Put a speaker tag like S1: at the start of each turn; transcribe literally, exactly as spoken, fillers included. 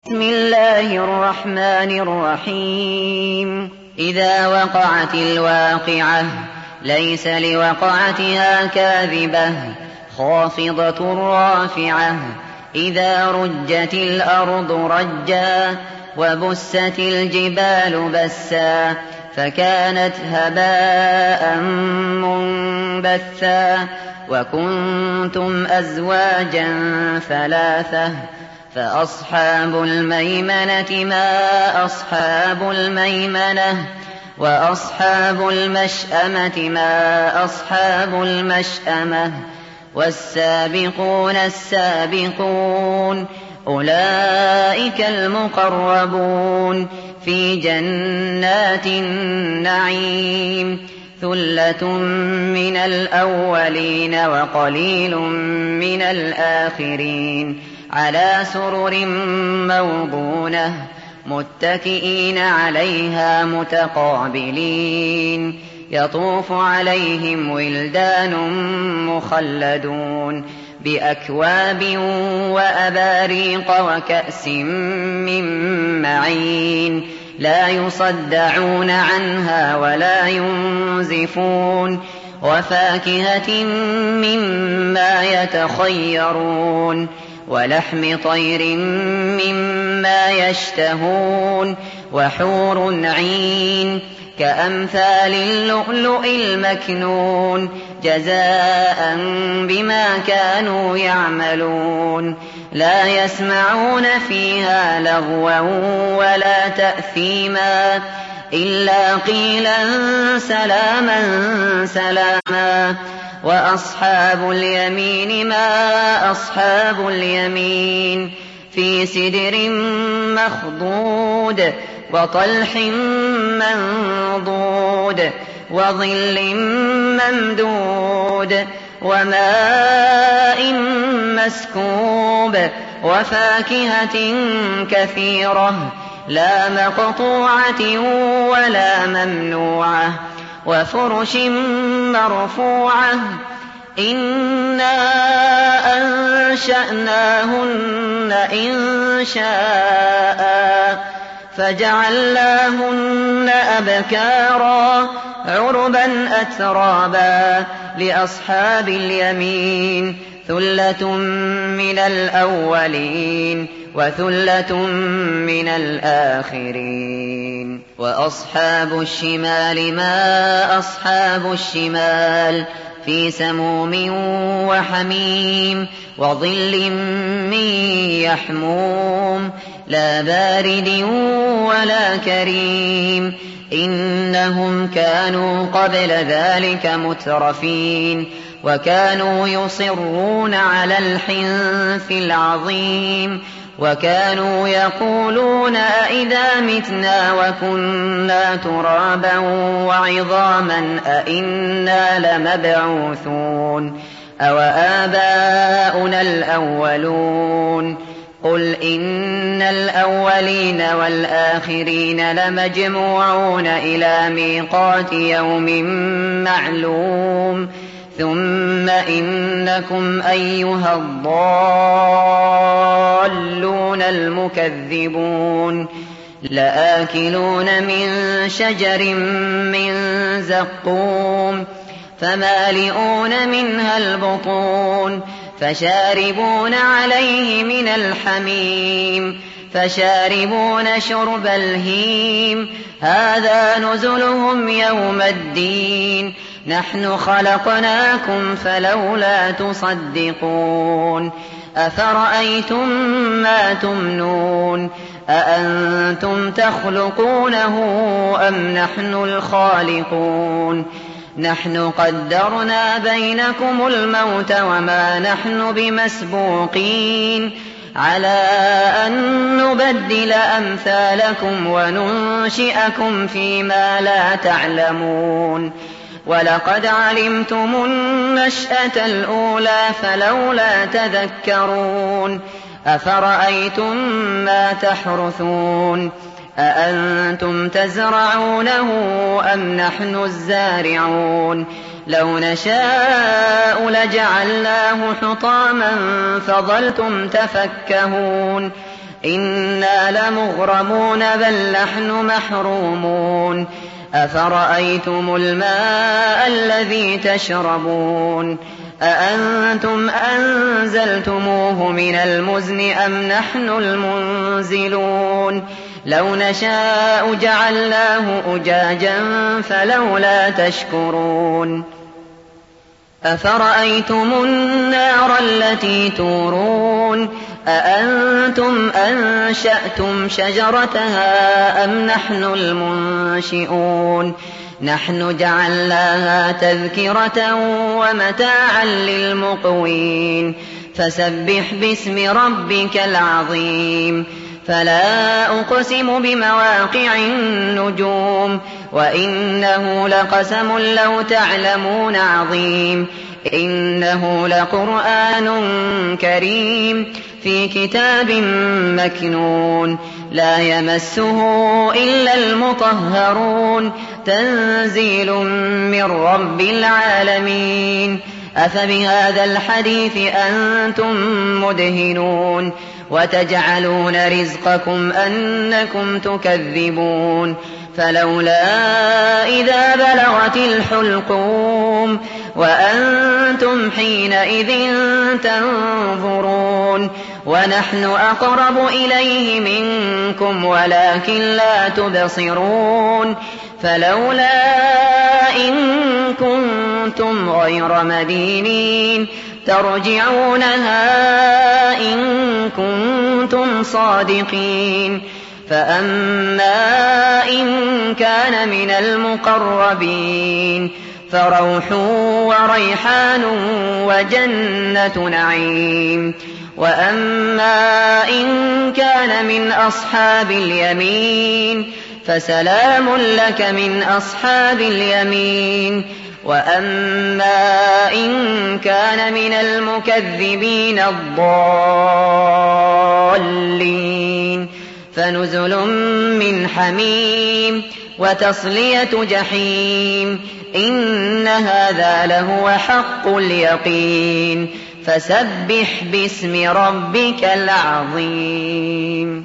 S1: بسم الله الرحمن الرحيم إذا وقعت الواقعة ليس لوقعتها كاذبة خافضة رافعة إذا رجت الأرض رجا وبست الجبال بسا فكانت هباء منبثا وكنتم أزواجا ثلاثة فأصحاب الميمنة ما أصحاب الميمنة وأصحاب المشأمة ما أصحاب المشأمة والسابقون السابقون أولئك المقربون في جنات النعيم ثلة من الأولين وقليل من الآخرين على سرر موضونة متكئين عليها متقابلين يطوف عليهم ولدان مخلدون بأكواب وأباريق وكأس من معين لا يصدعون عنها ولا ينزفون وفاكهة مما يتخيرون ولحم طير مما يشتهون وحور عين كأمثال اللؤلؤ المكنون جزاء بما كانوا يعملون لا يسمعون فيها لغوا ولا تأثيما إلا قيلا سلاما سلاما وأصحاب اليمين ما أصحاب اليمين في سدر مخضود وطلح منضود وظل ممدود وماء مسكوب وفاكهة كثيرة لا مقطوعة ولا ممنوعة وفرش مرفوعة إنا أنشأناهن إن شاء فجعلناهن أبكارا عربا أترابا لأصحاب اليمين ثلة من الأولين وثلة من الآخرين وأصحاب الشمال ما أصحاب الشمال في سموم وحميم وظل من يحموم لا بارد ولا كريم إنهم كانوا قبل ذلك مترفين وكانوا يصرون على الحنث العظيم وكانوا يقولون أئذا متنا وكنا ترابا وعظاما أئنا لمبعوثون أوآباؤنا الأولون قل إن الأولين والآخرين لمجموعون إلى ميقات يوم معلوم ثم إنكم أيها الضالون المكذبون لآكلون من شجر من زقوم فمالئون منها البطون فشاربون عليه من الحميم فشاربون شرب الهيم هذا نزلهم يوم الدين نحن خلقناكم فلولا تصدقون أفرأيتم ما تمنون أأنتم تخلقونه أم نحن الخالقون نحن قدرنا بينكم الموت وما نحن بمسبوقين على أن نبدل أمثالكم وننشئكم فيما لا تعلمون ولقد علمتم النشأة الأولى فلولا تذكرون أفرأيتم ما تحرثون أأنتم تزرعونه أم نحن الزارعون لو نشاء لجعلناه حطاما فظلتم تفكهون إنا لمغرمون بل نحن محرومون أفرأيتم الماء الذي تشربون أأنتم أنزلتموه من المزن أم نحن المنزلون لو نشاء جعلناه أجاجا فلولا تشكرون أفرأيتم النار التي تورون أأنتم أنشأتم شجرتها أم نحن المنشئون نحن جعلناها تذكرة ومتاعا للمقوين فسبح باسم ربك العظيم فلا أقسم بمواقع النجوم وإنه لقسم لو تعلمون عظيم إنه لقرآن كريم في كتاب مكنون لا يمسه إلا المطهرون تنزيل من رب العالمين أفبهذا الحديث أنتم مدهنون وتجعلون رزقكم أنكم تكذبون فلولا إذا بلغت الحلقوم وأنتم حينئذ تنظرون ونحن أقرب إليه منكم ولكن لا تبصرون فلولا إن كنتم غير مدينين ترجعونها إن كنتم صادقين فأما إن كان من المقربين فروح وريحان وجنة نعيم وأما إن كان من أصحاب اليمين فسلام لك من أصحاب اليمين وأما إن كان من المكذبين الضالين فنزل من حميم وتصلية جحيم إن هذا لهو حق اليقين فسبح باسم ربك العظيم.